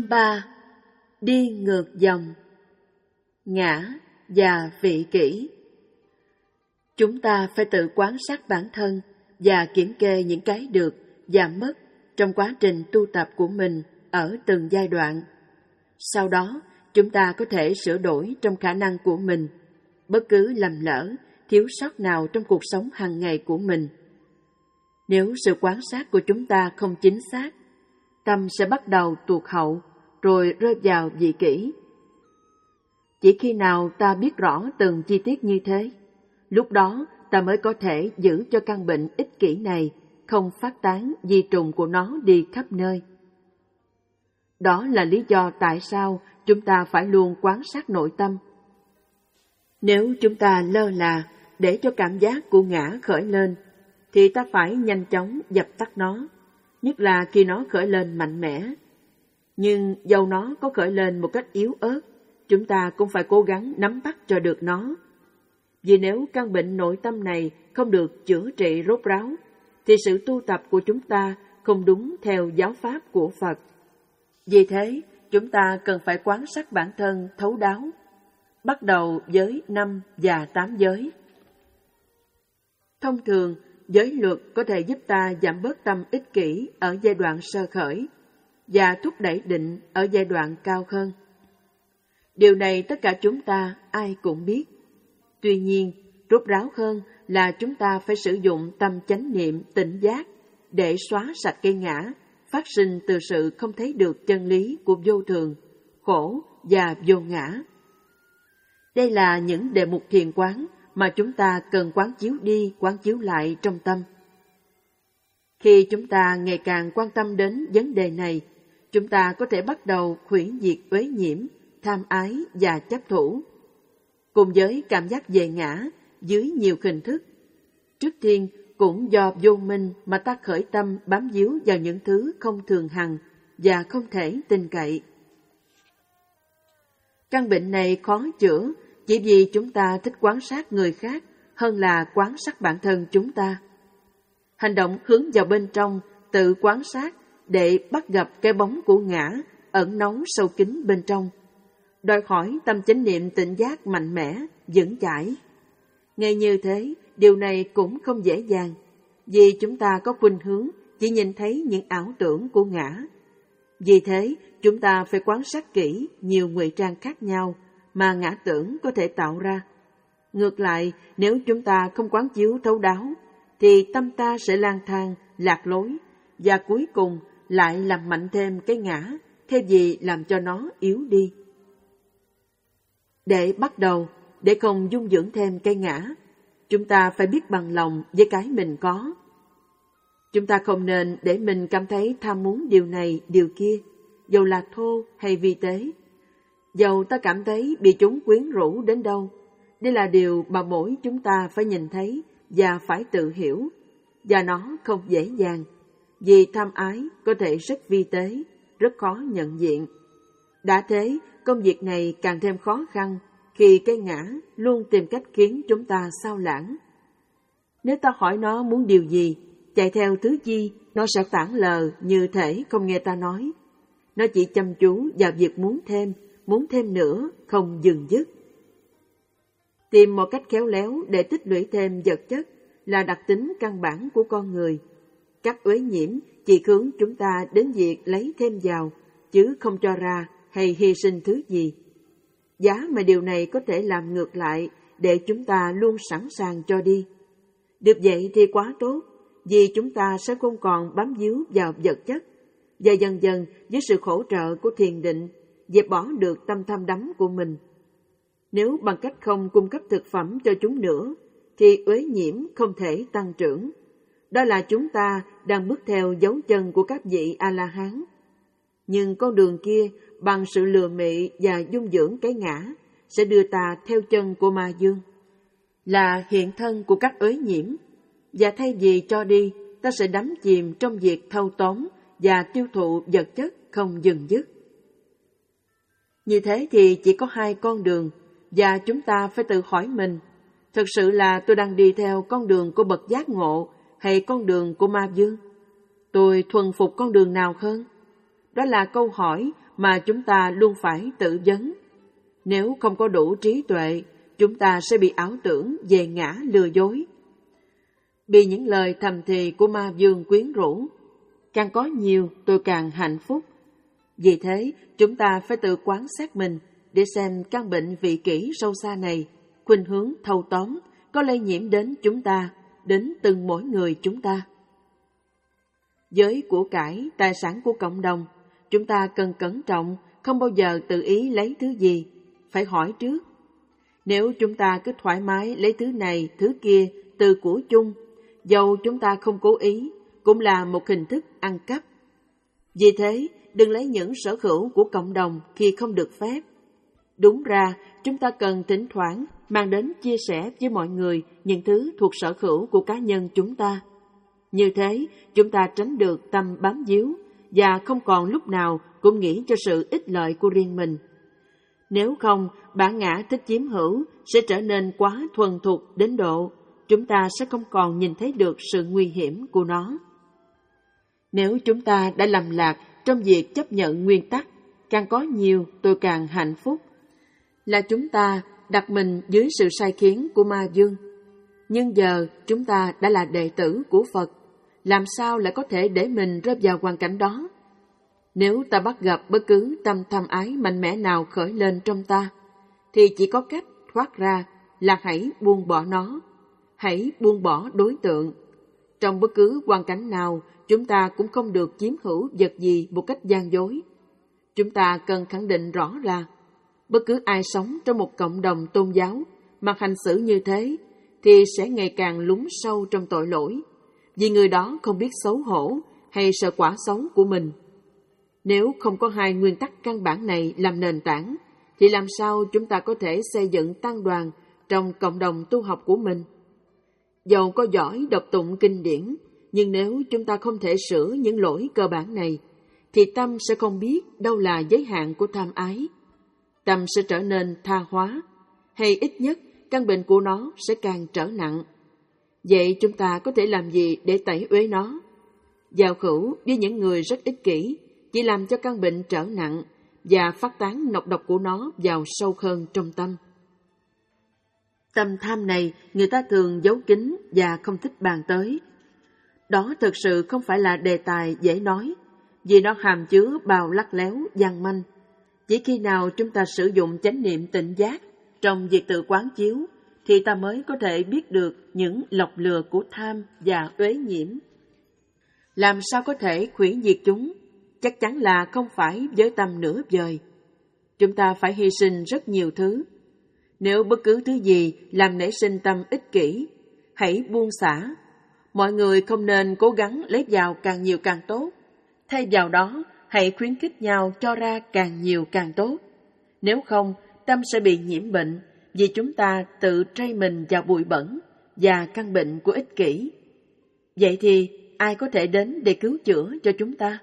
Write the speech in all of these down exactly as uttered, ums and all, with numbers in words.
Chương ba. Đi ngược dòng. Ngã và vị kỷ. Chúng ta phải tự quan sát bản thân và kiểm kê những cái được và mất trong quá trình tu tập của mình ở từng giai đoạn. Sau đó, chúng ta có thể sửa đổi trong khả năng của mình bất cứ lầm lỡ, thiếu sót nào trong cuộc sống hàng ngày của mình. Nếu sự quan sát của chúng ta không chính xác, tâm sẽ bắt đầu tuột hậu, rồi rơi vào vị kỷ. Chỉ khi nào ta biết rõ từng chi tiết như thế, lúc đó ta mới có thể giữ cho căn bệnh ích kỷ này không phát tán di trùng của nó đi khắp nơi. Đó là lý do tại sao chúng ta phải luôn quan sát nội tâm. Nếu chúng ta lơ là để cho cảm giác của ngã khởi lên, thì ta phải nhanh chóng dập tắt nó, nhất là khi nó khởi lên mạnh mẽ. Nhưng dầu nó có khởi lên một cách yếu ớt, chúng ta cũng phải cố gắng nắm bắt cho được nó. Vì nếu căn bệnh nội tâm này không được chữa trị rốt ráo, thì sự tu tập của chúng ta không đúng theo giáo pháp của Phật. Vì thế, chúng ta cần phải quan sát bản thân thấu đáo, bắt đầu với năm và tám giới. Thông thường, giới luật có thể giúp ta giảm bớt tâm ích kỷ ở giai đoạn sơ khởi và thúc đẩy định ở giai đoạn cao hơn. Điều này tất cả chúng ta ai cũng biết. Tuy nhiên, rốt ráo hơn là chúng ta phải sử dụng tâm chánh niệm tỉnh giác để xóa sạch cái ngã, phát sinh từ sự không thấy được chân lý của vô thường, khổ và vô ngã. Đây là những đề mục thiền quán mà chúng ta cần quán chiếu đi, quán chiếu lại trong tâm. Khi chúng ta ngày càng quan tâm đến vấn đề này, chúng ta có thể bắt đầu hủy diệt uế nhiễm, tham ái và chấp thủ, cùng với cảm giác về ngã dưới nhiều hình thức. Trước tiên, cũng do vô minh mà ta khởi tâm bám víu vào những thứ không thường hằng và không thể tin cậy. Căn bệnh này khó chữa chỉ vì chúng ta thích quan sát người khác hơn là quan sát bản thân chúng ta. Hành động hướng vào bên trong, tự quan sát để bắt gặp cái bóng của ngã ẩn náu sâu kín bên trong, đòi hỏi tâm chánh niệm tỉnh giác mạnh mẽ, vững chãi. Ngay như thế, điều này cũng không dễ dàng, vì chúng ta có khuynh hướng chỉ nhìn thấy những ảo tưởng của ngã. Vì thế, chúng ta phải quan sát kỹ nhiều ngụy trang khác nhau mà ngã tưởng có thể tạo ra. Ngược lại, nếu chúng ta không quán chiếu thấu đáo, thì tâm ta sẽ lang thang, lạc lối, và cuối cùng lại làm mạnh thêm cái ngã, thay vì làm cho nó yếu đi. Để bắt đầu, để không dung dưỡng thêm cái ngã, chúng ta phải biết bằng lòng với cái mình có. Chúng ta không nên để mình cảm thấy tham muốn điều này, điều kia, dầu là thô hay vi tế. Dầu ta cảm thấy bị chúng quyến rũ đến đâu, đây là điều mà mỗi chúng ta phải nhìn thấy và phải tự hiểu, và nó không dễ dàng, vì tham ái có thể rất vi tế, rất khó nhận diện. Đã thế, công việc này càng thêm khó khăn khi cái ngã luôn tìm cách khiến chúng ta sao lãng. Nếu ta hỏi nó muốn điều gì, chạy theo thứ gì, nó sẽ phản lờ như thể không nghe ta nói. Nó chỉ chăm chú vào việc muốn thêm, muốn thêm nữa, không dừng dứt. Tìm một cách khéo léo để tích lũy thêm vật chất là đặc tính căn bản của con người. Các uế nhiễm chỉ hướng chúng ta đến việc lấy thêm vào, chứ không cho ra hay hy sinh thứ gì. Giá mà điều này có thể làm ngược lại để chúng ta luôn sẵn sàng cho đi. Được vậy thì quá tốt, vì chúng ta sẽ không còn bám víu vào vật chất, và dần dần với sự hỗ trợ của thiền định, dẹp bỏ được tâm tham đắm của mình. Nếu bằng cách không cung cấp thực phẩm cho chúng nữa, thì uế nhiễm không thể tăng trưởng. Đó là chúng ta đang bước theo dấu chân của các vị A-la-hán. Nhưng con đường kia, bằng sự lừa mị và dung dưỡng cái ngã, sẽ đưa ta theo chân của ma dương, là hiện thân của các uế nhiễm. Và thay vì cho đi, ta sẽ đắm chìm trong việc thâu tóm và tiêu thụ vật chất không dừng dứt. Như thế thì chỉ có hai con đường, và chúng ta phải tự hỏi mình, thực sự là tôi đang đi theo con đường của bậc giác ngộ hay con đường của ma dương? Tôi thuần phục con đường nào hơn? Đó là câu hỏi mà chúng ta luôn phải tự vấn. Nếu không có đủ trí tuệ, chúng ta sẽ bị ảo tưởng về ngã lừa dối, bị những lời thầm thì của ma vương quyến rũ. Càng có nhiều, tôi càng hạnh phúc. Vì thế, chúng ta phải tự quán sát mình để xem căn bệnh vị kỷ sâu xa này, khuynh hướng thâu tóm, có lây nhiễm đến chúng ta, đến từng mỗi người chúng ta. Với của cải, tài sản của cộng đồng, chúng ta cần cẩn trọng, không bao giờ tự ý lấy thứ gì, phải hỏi trước. Nếu chúng ta cứ thoải mái lấy thứ này, thứ kia từ của chung, dầu chúng ta không cố ý, cũng là một hình thức ăn cắp. Vì thế, đừng lấy những sở hữu của cộng đồng khi không được phép. Đúng ra, chúng ta cần thỉnh thoảng mang đến chia sẻ với mọi người những thứ thuộc sở hữu của cá nhân chúng ta. Như thế, chúng ta tránh được tâm bám víu và không còn lúc nào cũng nghĩ cho sự ích lợi của riêng mình. Nếu không, bản ngã thích chiếm hữu sẽ trở nên quá thuần thục đến độ chúng ta sẽ không còn nhìn thấy được sự nguy hiểm của nó. Nếu chúng ta đã lầm lạc trong việc chấp nhận nguyên tắc, càng có nhiều tôi càng hạnh phúc, là chúng ta đặt mình dưới sự sai khiến của ma vương. Nhưng giờ chúng ta đã là đệ tử của Phật, làm sao lại có thể để mình rơi vào hoàn cảnh đó? Nếu ta bắt gặp bất cứ tâm tham ái mạnh mẽ nào khởi lên trong ta, thì chỉ có cách thoát ra là hãy buông bỏ nó, hãy buông bỏ đối tượng. Trong bất cứ hoàn cảnh nào, chúng ta cũng không được chiếm hữu vật gì một cách gian dối. Chúng ta cần khẳng định rõ là bất cứ ai sống trong một cộng đồng tôn giáo mà hành xử như thế thì sẽ ngày càng lún sâu trong tội lỗi, vì người đó không biết xấu hổ hay sợ quả xấu của mình. Nếu không có hai nguyên tắc căn bản này làm nền tảng, thì làm sao chúng ta có thể xây dựng tăng đoàn trong cộng đồng tu học của mình? Dầu có giỏi đọc tụng kinh điển, nhưng nếu chúng ta không thể sửa những lỗi cơ bản này, thì tâm sẽ không biết đâu là giới hạn của tham ái. Tâm sẽ trở nên tha hóa, hay ít nhất căn bệnh của nó sẽ càng trở nặng. Vậy chúng ta có thể làm gì để tẩy uế nó? Giao hữu với những người rất ích kỷ chỉ làm cho căn bệnh trở nặng và phát tán nọc độc của nó vào sâu hơn trong tâm. Tâm tham này người ta thường giấu kín và không thích bàn tới. Đó thực sự không phải là đề tài dễ nói, vì nó hàm chứa bao lắt léo, gian manh. Chỉ khi nào chúng ta sử dụng chánh niệm tỉnh giác trong việc tự quán chiếu, thì ta mới có thể biết được những lọc lừa của tham và uế nhiễm. Làm sao có thể hủy diệt chúng? Chắc chắn là không phải với tâm nửa vời. Chúng ta phải hy sinh rất nhiều thứ. Nếu bất cứ thứ gì làm nảy sinh tâm ích kỷ, hãy buông xả. Mọi người không nên cố gắng lấy vào càng nhiều càng tốt. Thay vào đó, hãy khuyến khích nhau cho ra càng nhiều càng tốt. Nếu không, tâm sẽ bị nhiễm bệnh, vì chúng ta tự trây mình vào bụi bẩn và căn bệnh của ích kỷ. Vậy thì, ai có thể đến để cứu chữa cho chúng ta?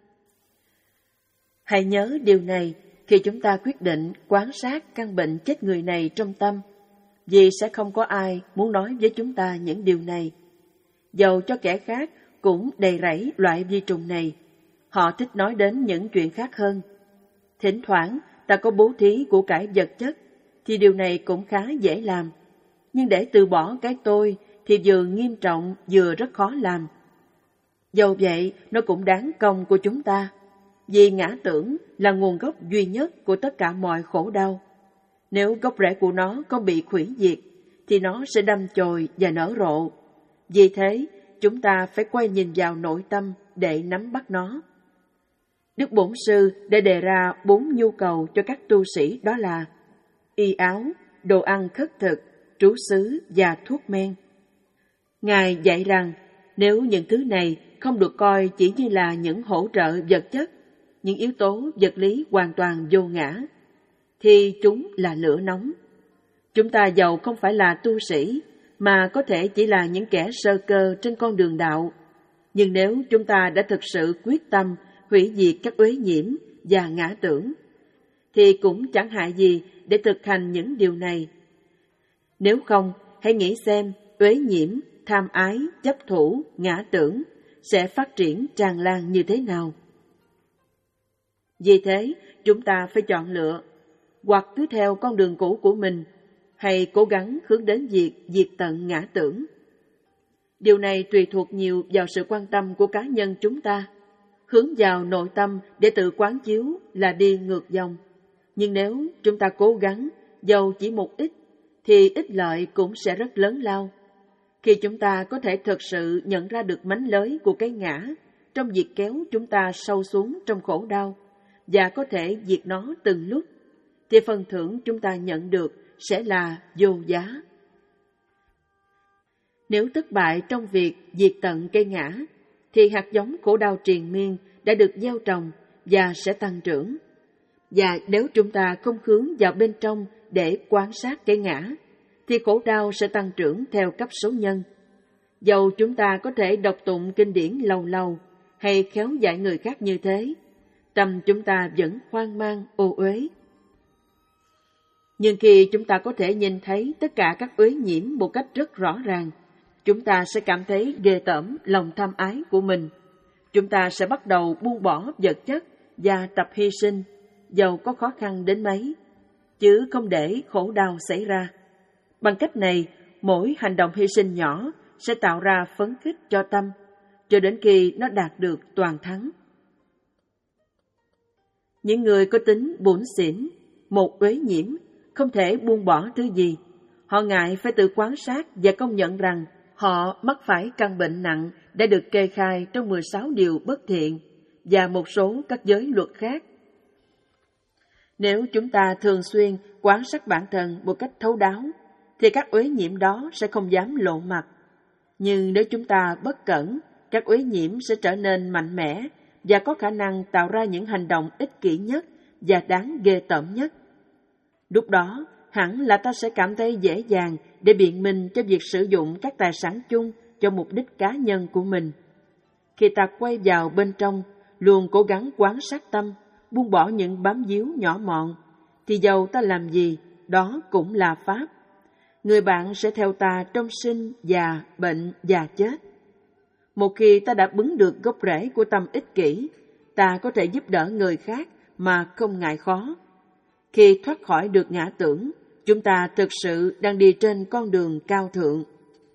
Hãy nhớ điều này khi chúng ta quyết định quan sát căn bệnh chết người này trong tâm, vì sẽ không có ai muốn nói với chúng ta những điều này. Dầu cho kẻ khác cũng đầy rẫy loại vi trùng này, họ thích nói đến những chuyện khác hơn. Thỉnh thoảng ta có bố thí của cải vật chất, thì điều này cũng khá dễ làm. Nhưng để từ bỏ cái tôi thì vừa nghiêm trọng vừa rất khó làm. Dầu vậy, nó cũng đáng công của chúng ta, vì ngã tưởng là nguồn gốc duy nhất của tất cả mọi khổ đau. Nếu gốc rễ của nó không bị hủy diệt, thì nó sẽ đâm chồi và nở rộ. Vì thế, chúng ta phải quay nhìn vào nội tâm để nắm bắt nó. Đức Bổn Sư đã đề ra bốn nhu cầu cho các tu sĩ, đó là y áo, đồ ăn khất thực, trú xứ và thuốc men. Ngài dạy rằng, nếu những thứ này không được coi chỉ như là những hỗ trợ vật chất, những yếu tố vật lý hoàn toàn vô ngã, thì chúng là lửa nóng. Chúng ta dầu không phải là tu sĩ, mà có thể chỉ là những kẻ sơ cơ trên con đường đạo. Nhưng nếu chúng ta đã thực sự quyết tâm hủy diệt các uế nhiễm và ngã tưởng, thì cũng chẳng hại gì để thực hành những điều này. Nếu không, hãy nghĩ xem uế nhiễm, tham ái, chấp thủ, ngã tưởng sẽ phát triển tràn lan như thế nào. Vì thế, chúng ta phải chọn lựa, hoặc cứ theo con đường cũ của mình, hay cố gắng hướng đến việc diệt tận ngã tưởng. Điều này tùy thuộc nhiều vào sự quan tâm của cá nhân chúng ta. Hướng vào nội tâm để tự quán chiếu là đi ngược dòng. Nhưng nếu chúng ta cố gắng, dầu chỉ một ít, thì ích lợi cũng sẽ rất lớn lao. Khi chúng ta có thể thực sự nhận ra được mánh lới của cái ngã trong việc kéo chúng ta sâu xuống trong khổ đau, và có thể diệt nó từng lúc, thì phần thưởng chúng ta nhận được sẽ là vô giá. Nếu thất bại trong việc diệt tận cây ngã, thì hạt giống khổ đau triền miên đã được gieo trồng và sẽ tăng trưởng. Và nếu chúng ta không hướng vào bên trong để quan sát cây ngã, thì khổ đau sẽ tăng trưởng theo cấp số nhân. Dầu chúng ta có thể đọc tụng kinh điển lâu lâu, hay khéo dạy người khác như thế, tâm chúng ta vẫn hoang mang, ô uế. Nhưng khi chúng ta có thể nhìn thấy tất cả các uế nhiễm một cách rất rõ ràng, chúng ta sẽ cảm thấy ghê tởm lòng tham ái của mình. Chúng ta sẽ bắt đầu buông bỏ vật chất và tập hy sinh, dầu có khó khăn đến mấy, chứ không để khổ đau xảy ra. Bằng cách này, mỗi hành động hy sinh nhỏ sẽ tạo ra phấn khích cho tâm, cho đến khi nó đạt được toàn thắng. Những người có tính bủn xỉn, một uế nhiễm, không thể buông bỏ thứ gì. Họ ngại phải tự quan sát và công nhận rằng họ mắc phải căn bệnh nặng đã được kê khai trong mười sáu điều bất thiện và một số các giới luật khác. Nếu chúng ta thường xuyên quan sát bản thân một cách thấu đáo, thì các uế nhiễm đó sẽ không dám lộ mặt. Nhưng nếu chúng ta bất cẩn, các uế nhiễm sẽ trở nên mạnh mẽ và có khả năng tạo ra những hành động ích kỷ nhất và đáng ghê tởm nhất. Lúc đó, hẳn là ta sẽ cảm thấy dễ dàng để biện minh cho việc sử dụng các tài sản chung cho mục đích cá nhân của mình. Khi ta quay vào bên trong, luôn cố gắng quan sát tâm, buông bỏ những bám víu nhỏ mọn, thì dầu ta làm gì, đó cũng là pháp. Người bạn sẽ theo ta trong sinh, già, bệnh và chết. Một khi ta đã bứng được gốc rễ của tâm ích kỷ, ta có thể giúp đỡ người khác mà không ngại khó. Khi thoát khỏi được ngã tưởng, chúng ta thực sự đang đi trên con đường cao thượng.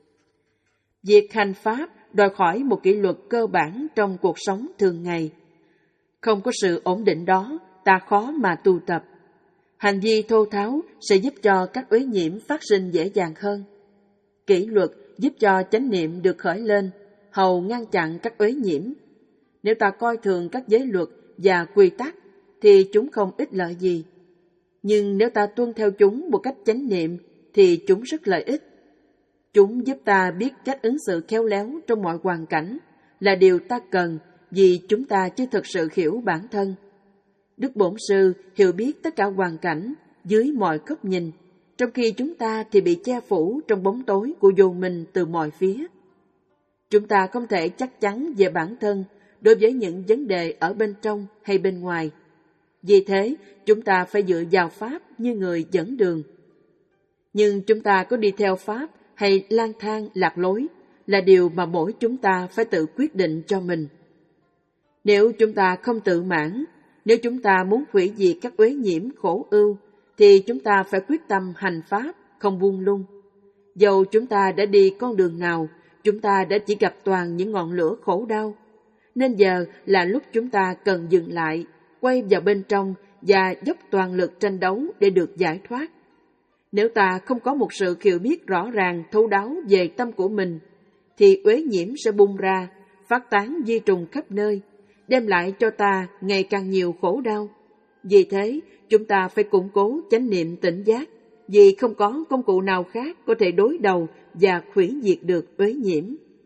Việc hành pháp đòi hỏi một kỷ luật cơ bản trong cuộc sống thường ngày. Không có sự ổn định đó, ta khó mà tu tập. Hành vi thô tháo sẽ giúp cho các uế nhiễm phát sinh dễ dàng hơn. Kỷ luật giúp cho chánh niệm được khởi lên, hầu ngăn chặn các uế nhiễm. Nếu ta coi thường các giới luật và quy tắc, thì chúng không ích lợi gì. Nhưng nếu ta tuân theo chúng một cách chánh niệm, thì chúng rất lợi ích. Chúng giúp ta biết cách ứng xử khéo léo trong mọi hoàn cảnh, là điều ta cần vì chúng ta chưa thực sự hiểu bản thân. Đức Bổn Sư hiểu biết tất cả hoàn cảnh dưới mọi góc nhìn, trong khi chúng ta thì bị che phủ trong bóng tối của vô minh từ mọi phía. Chúng ta không thể chắc chắn về bản thân đối với những vấn đề ở bên trong hay bên ngoài. Vì thế, chúng ta phải dựa vào Pháp như người dẫn đường. Nhưng chúng ta có đi theo Pháp hay lang thang lạc lối là điều mà mỗi chúng ta phải tự quyết định cho mình. Nếu chúng ta không tự mãn, nếu chúng ta muốn hủy diệt các uế nhiễm khổ ưu, thì chúng ta phải quyết tâm hành Pháp, không buông lung. Dầu chúng ta đã đi con đường nào, chúng ta đã chỉ gặp toàn những ngọn lửa khổ đau. Nên giờ là lúc chúng ta cần dừng lại, quay vào bên trong và dốc toàn lực tranh đấu để được giải thoát. Nếu ta không có một sự hiểu biết rõ ràng thấu đáo về tâm của mình, thì uế nhiễm sẽ bung ra, phát tán di trùng khắp nơi, đem lại cho ta ngày càng nhiều khổ đau. Vì thế, chúng ta phải củng cố chánh niệm tỉnh giác, vì không có công cụ nào khác có thể đối đầu và hủy diệt được uế nhiễm.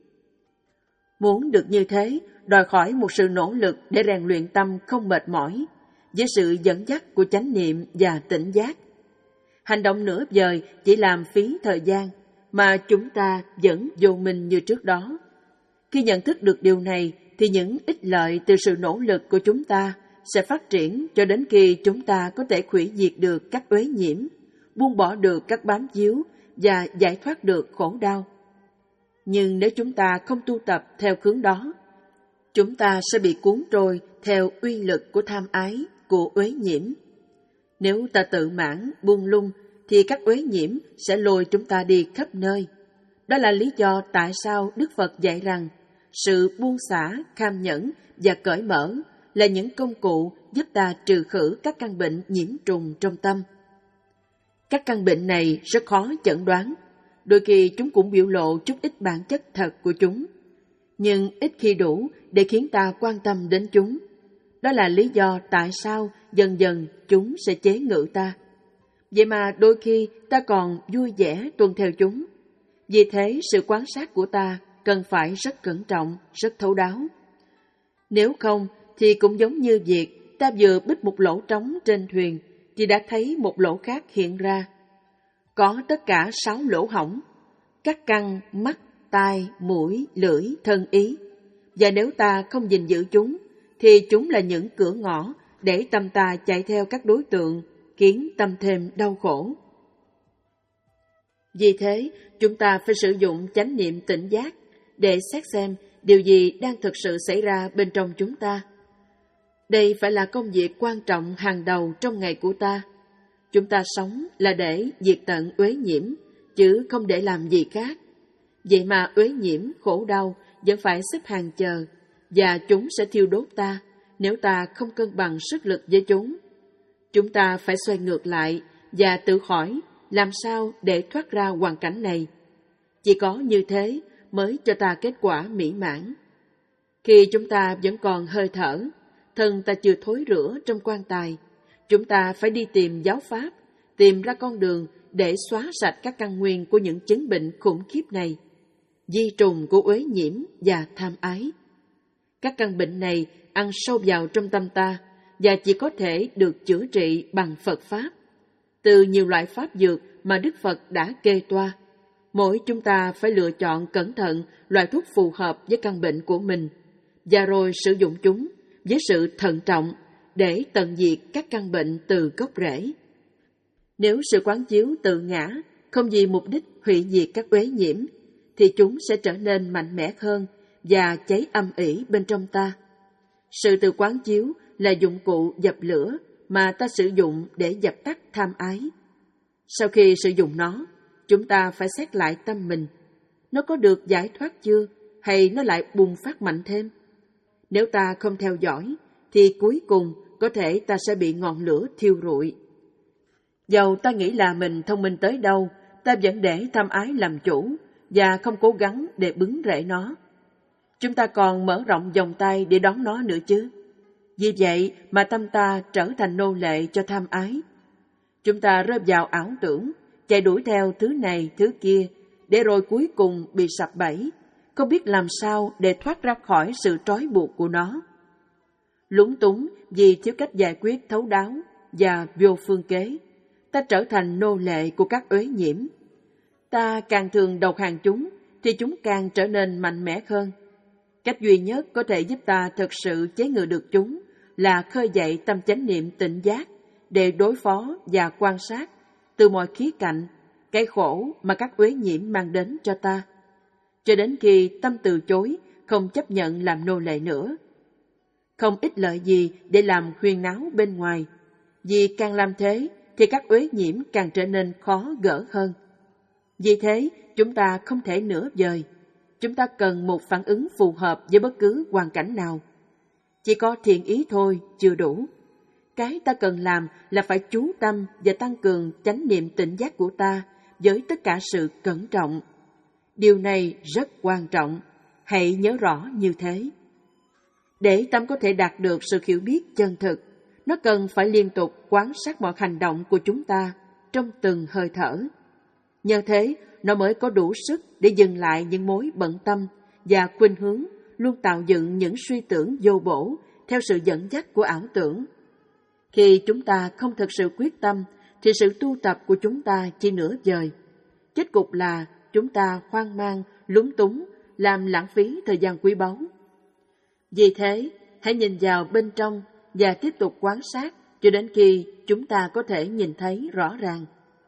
Muốn được như thế, đòi hỏi một sự nỗ lực để rèn luyện tâm không mệt mỏi, với sự dẫn dắt của chánh niệm và tỉnh giác. Hành động nửa vời chỉ làm phí thời gian, mà chúng ta vẫn vô minh như trước đó. Khi nhận thức được điều này, thì những ích lợi từ sự nỗ lực của chúng ta sẽ phát triển cho đến khi chúng ta có thể hủy diệt được các uế nhiễm, buông bỏ được các bám víu và giải thoát được khổ đau. Nhưng nếu chúng ta không tu tập theo hướng đó, chúng ta sẽ bị cuốn trôi theo uy lực của tham ái, của uế nhiễm. Nếu ta tự mãn, buông lung, thì các uế nhiễm sẽ lôi chúng ta đi khắp nơi. Đó là lý do tại sao Đức Phật dạy rằng sự buông xả, kham nhẫn và cởi mở là những công cụ giúp ta trừ khử các căn bệnh nhiễm trùng trong tâm. Các căn bệnh này rất khó chẩn đoán, đôi khi chúng cũng biểu lộ chút ít bản chất thật của chúng, nhưng ít khi đủ để khiến ta quan tâm đến chúng. Đó là lý do tại sao dần dần chúng sẽ chế ngự ta. Vậy mà đôi khi ta còn vui vẻ tuân theo chúng. Vì thế sự quan sát của ta cần phải rất cẩn trọng, rất thấu đáo. Nếu không thì cũng giống như việc ta vừa bít một lỗ trống trên thuyền thì đã thấy một lỗ khác hiện ra. Có tất cả sáu lỗ hổng, các căn mắt, tai, mũi, lưỡi, thân ý. Và nếu ta không gìn giữ chúng, thì chúng là những cửa ngõ để tâm ta chạy theo các đối tượng, khiến tâm thêm đau khổ. Vì thế, chúng ta phải sử dụng chánh niệm tỉnh giác để xét xem điều gì đang thực sự xảy ra bên trong chúng ta. Đây phải là công việc quan trọng hàng đầu trong ngày của ta. Chúng ta sống là để diệt tận uế nhiễm, chứ không để làm gì khác. Vậy mà uế nhiễm, khổ đau vẫn phải xếp hàng chờ, và chúng sẽ thiêu đốt ta nếu ta không cân bằng sức lực với chúng. Chúng ta phải xoay ngược lại và tự hỏi làm sao để thoát ra hoàn cảnh này. Chỉ có như thế mới cho ta kết quả mỹ mãn. Khi chúng ta vẫn còn hơi thở, thân ta chưa thối rữa trong quan tài, chúng ta phải đi tìm giáo pháp, tìm ra con đường để xóa sạch các căn nguyên của những chứng bệnh khủng khiếp này, di trùng của uế nhiễm và tham ái. Các căn bệnh này ăn sâu vào trong tâm ta và chỉ có thể được chữa trị bằng Phật Pháp. Từ nhiều loại pháp dược mà Đức Phật đã kê toa, mỗi chúng ta phải lựa chọn cẩn thận loại thuốc phù hợp với căn bệnh của mình, và rồi sử dụng chúng với sự thận trọng để tận diệt các căn bệnh từ gốc rễ. Nếu sự quán chiếu tự ngã không vì mục đích hủy diệt các uế nhiễm, thì chúng sẽ trở nên mạnh mẽ hơn và cháy âm ỉ bên trong ta. Sự tự quán chiếu là dụng cụ dập lửa mà ta sử dụng để dập tắt tham ái. Sau khi sử dụng nó, chúng ta phải xét lại tâm mình. Nó có được giải thoát chưa, hay nó lại bùng phát mạnh thêm? Nếu ta không theo dõi, thì cuối cùng có thể ta sẽ bị ngọn lửa thiêu rụi. Dầu ta nghĩ là mình thông minh tới đâu, ta vẫn để tham ái làm chủ và không cố gắng để bứng rễ nó. Chúng ta còn mở rộng vòng tay để đón nó nữa chứ. Vì vậy mà tâm ta trở thành nô lệ cho tham ái. Chúng ta rơi vào ảo tưởng, chạy đuổi theo thứ này thứ kia, để rồi cuối cùng bị sập bẫy, không biết làm sao để thoát ra khỏi sự trói buộc của nó. Lúng túng vì thiếu cách giải quyết thấu đáo và vô phương kế, ta trở thành nô lệ của các uế nhiễm. Ta càng thường đầu hàng chúng, thì chúng càng trở nên mạnh mẽ hơn. Cách duy nhất có thể giúp ta thực sự chế ngự được chúng là khơi dậy tâm chánh niệm tỉnh giác để đối phó và quan sát từ mọi khía cạnh cái khổ mà các uế nhiễm mang đến cho ta, cho đến khi tâm từ chối, không chấp nhận làm nô lệ nữa. Không ích lợi gì để làm huyên náo bên ngoài, vì càng làm thế thì các uế nhiễm càng trở nên khó gỡ hơn. Vì thế, chúng ta không thể nửa vời. Chúng ta cần một phản ứng phù hợp với bất cứ hoàn cảnh nào. Chỉ có thiện ý thôi chưa đủ. Cái ta cần làm là phải chú tâm và tăng cường chánh niệm tỉnh giác của ta với tất cả sự cẩn trọng. Điều này rất quan trọng, hãy nhớ rõ như thế. Để tâm có thể đạt được sự hiểu biết chân thực, nó cần phải liên tục quan sát mọi hành động của chúng ta trong từng hơi thở. Nhờ thế, nó mới có đủ sức để dừng lại những mối bận tâm và khuynh hướng luôn tạo dựng những suy tưởng vô bổ theo sự dẫn dắt của ảo tưởng. Khi chúng ta không thực sự quyết tâm, thì sự tu tập của chúng ta chỉ nửa vời. Kết cục là chúng ta hoang mang, lúng túng, làm lãng phí thời gian quý báu. Vì thế, hãy nhìn vào bên trong và tiếp tục quan sát cho đến khi chúng ta có thể nhìn thấy rõ ràng.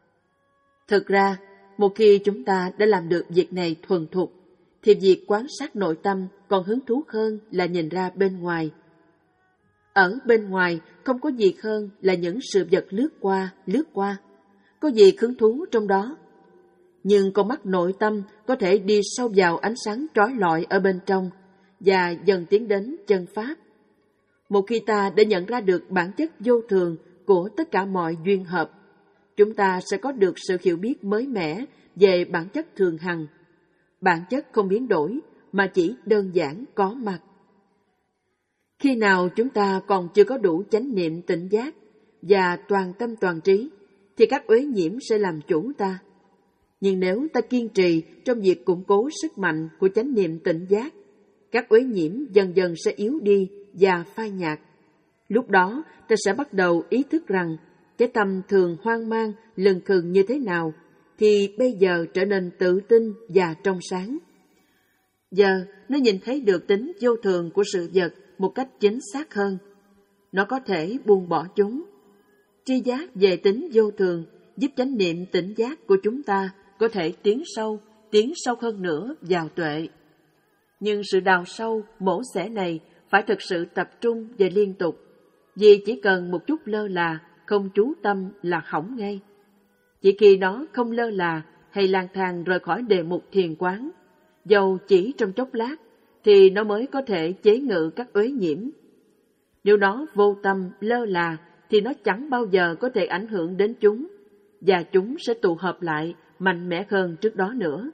Thực ra, một khi chúng ta đã làm được việc này thuần thục, thì việc quan sát nội tâm còn hứng thú hơn là nhìn ra bên ngoài. Ở bên ngoài không có gì hơn là những sự vật lướt qua, lướt qua. Có gì hứng thú trong đó? Nhưng con mắt nội tâm có thể đi sâu vào ánh sáng trói lọi ở bên trong và dần tiến đến chân pháp. Một khi ta đã nhận ra được bản chất vô thường của tất cả mọi duyên hợp, chúng ta sẽ có được sự hiểu biết mới mẻ về bản chất thường hằng, bản chất không biến đổi mà chỉ đơn giản có mặt. Khi nào chúng ta còn chưa có đủ chánh niệm tỉnh giác và toàn tâm toàn trí, thì các uế nhiễm sẽ làm chủ ta. Nhưng nếu ta kiên trì trong việc củng cố sức mạnh của chánh niệm tỉnh giác, các uế nhiễm dần dần sẽ yếu đi và phai nhạt. Lúc đó ta sẽ bắt đầu ý thức rằng cái tâm thường hoang mang, lừng khừng như thế nào, thì bây giờ trở nên tự tin và trong sáng. Giờ nó nhìn thấy được tính vô thường của sự vật một cách chính xác hơn. Nó có thể buông bỏ chúng. Tri giác về tính vô thường giúp chánh niệm tỉnh giác của chúng ta có thể tiến sâu, tiến sâu hơn nữa vào tuệ. Nhưng sự đào sâu, mổ xẻ này phải thực sự tập trung và liên tục, vì chỉ cần một chút lơ là, không chú tâm là hỏng ngay. Chỉ khi nó không lơ là hay lang thang rời khỏi đề mục thiền quán, dầu chỉ trong chốc lát, thì nó mới có thể chế ngự các uế nhiễm. Nếu nó vô tâm, lơ là, thì nó chẳng bao giờ có thể ảnh hưởng đến chúng, và chúng sẽ tụ hợp lại mạnh mẽ hơn trước đó nữa.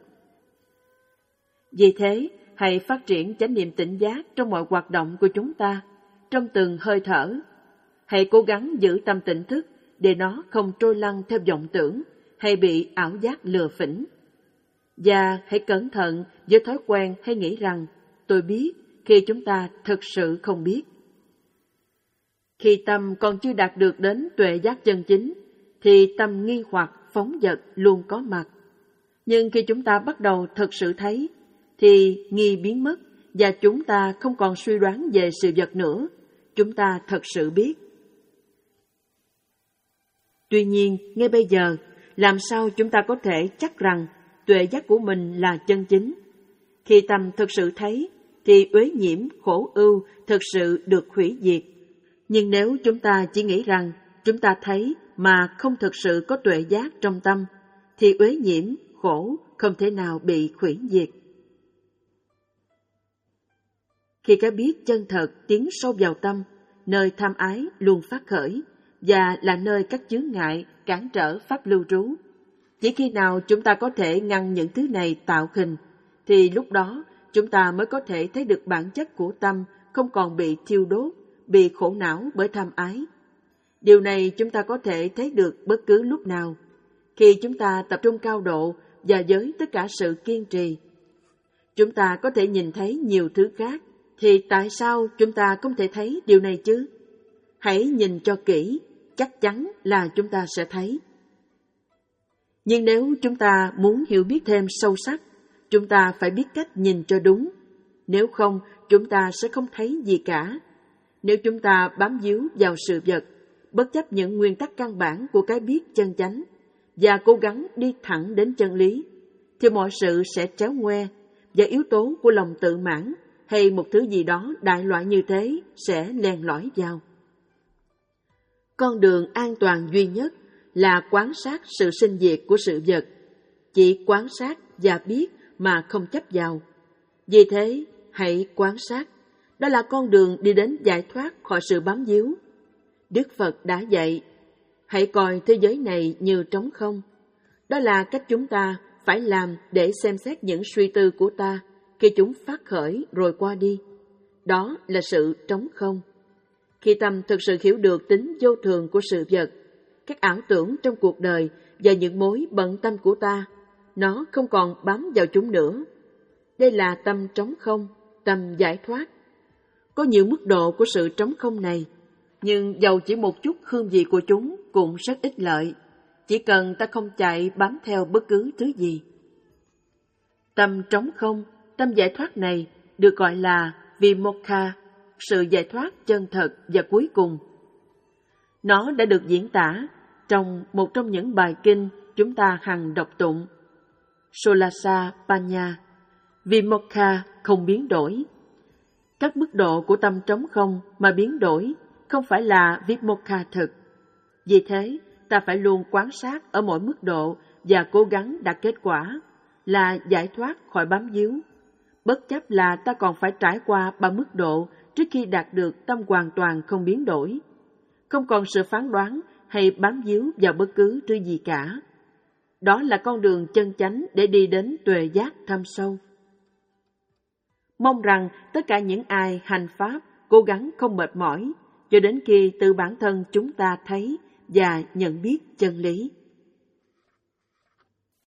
Vì thế, hãy phát triển chánh niệm tỉnh giác trong mọi hoạt động của chúng ta, trong từng hơi thở. Hãy cố gắng giữ tâm tỉnh thức để nó không trôi lăn theo vọng tưởng hay bị ảo giác lừa phỉnh. Và hãy cẩn thận với thói quen hay nghĩ rằng tôi biết khi chúng ta thực sự không biết. Khi tâm còn chưa đạt được đến tuệ giác chân chính, thì tâm nghi hoặc, phóng dật luôn có mặt. Nhưng khi chúng ta bắt đầu thực sự thấy, thì nghi biến mất và chúng ta không còn suy đoán về sự vật nữa. Chúng ta thật sự biết. Tuy nhiên, ngay bây giờ, làm sao chúng ta có thể chắc rằng tuệ giác của mình là chân chính? Khi tâm thực sự thấy, thì uế nhiễm, khổ ưu thực sự được hủy diệt. Nhưng nếu chúng ta chỉ nghĩ rằng chúng ta thấy mà không thực sự có tuệ giác trong tâm, thì uế nhiễm, khổ không thể nào bị hủy diệt. Khi cái biết chân thật tiến sâu vào tâm, nơi tham ái luôn phát khởi, và là nơi các chướng ngại cản trở pháp lưu trú. Chỉ khi nào chúng ta có thể ngăn những thứ này tạo hình, thì lúc đó chúng ta mới có thể thấy được bản chất của tâm không còn bị thiêu đốt, bị khổ não bởi tham ái. Điều này chúng ta có thể thấy được bất cứ lúc nào, khi chúng ta tập trung cao độ và với tất cả sự kiên trì. Chúng ta có thể nhìn thấy nhiều thứ khác, thì tại sao chúng ta không thể thấy điều này chứ? Hãy nhìn cho kỹ, chắc chắn là chúng ta sẽ thấy. Nhưng nếu chúng ta muốn hiểu biết thêm sâu sắc, chúng ta phải biết cách nhìn cho đúng. Nếu không, chúng ta sẽ không thấy gì cả. Nếu chúng ta bám víu vào sự vật, bất chấp những nguyên tắc căn bản của cái biết chân chánh, và cố gắng đi thẳng đến chân lý, thì mọi sự sẽ tréo ngoe, và yếu tố của lòng tự mãn hay một thứ gì đó đại loại như thế sẽ len lỏi vào. Con đường an toàn duy nhất là quan sát sự sinh diệt của sự vật, chỉ quan sát và biết mà không chấp vào. Vì thế, hãy quan sát, đó là con đường đi đến giải thoát khỏi sự bám víu. Đức Phật đã dạy, hãy coi thế giới này như trống không. Đó là cách chúng ta phải làm để xem xét những suy tư của ta khi chúng phát khởi rồi qua đi. Đó là sự trống không. Khi tâm thực sự hiểu được tính vô thường của sự vật, các ảo tưởng trong cuộc đời và những mối bận tâm của ta, nó không còn bám vào chúng nữa. Đây là tâm trống không, tâm giải thoát. Có nhiều mức độ của sự trống không này, nhưng dầu chỉ một chút hương vị của chúng cũng rất ích lợi, chỉ cần ta không chạy bám theo bất cứ thứ gì. Tâm trống không, tâm giải thoát này được gọi là Vimokkha, sự giải thoát chân thật và cuối cùng. Nó đã được diễn tả trong một trong những bài kinh chúng ta hằng đọc tụng. Solasa Panya, Vimokkha không biến đổi. Các mức độ của tâm trống không mà biến đổi không phải là Vimokkha thực. Vì thế, ta phải luôn quan sát ở mỗi mức độ và cố gắng đạt kết quả, là giải thoát khỏi bám víu. Bất chấp là ta còn phải trải qua ba mức độ trước khi đạt được tâm hoàn toàn không biến đổi, không còn sự phán đoán hay bám víu vào bất cứ thứ gì cả. Đó là con đường chân chánh để đi đến tuệ giác thâm sâu. Mong rằng tất cả những ai hành Pháp cố gắng không mệt mỏi cho đến khi tự bản thân chúng ta thấy và nhận biết chân lý.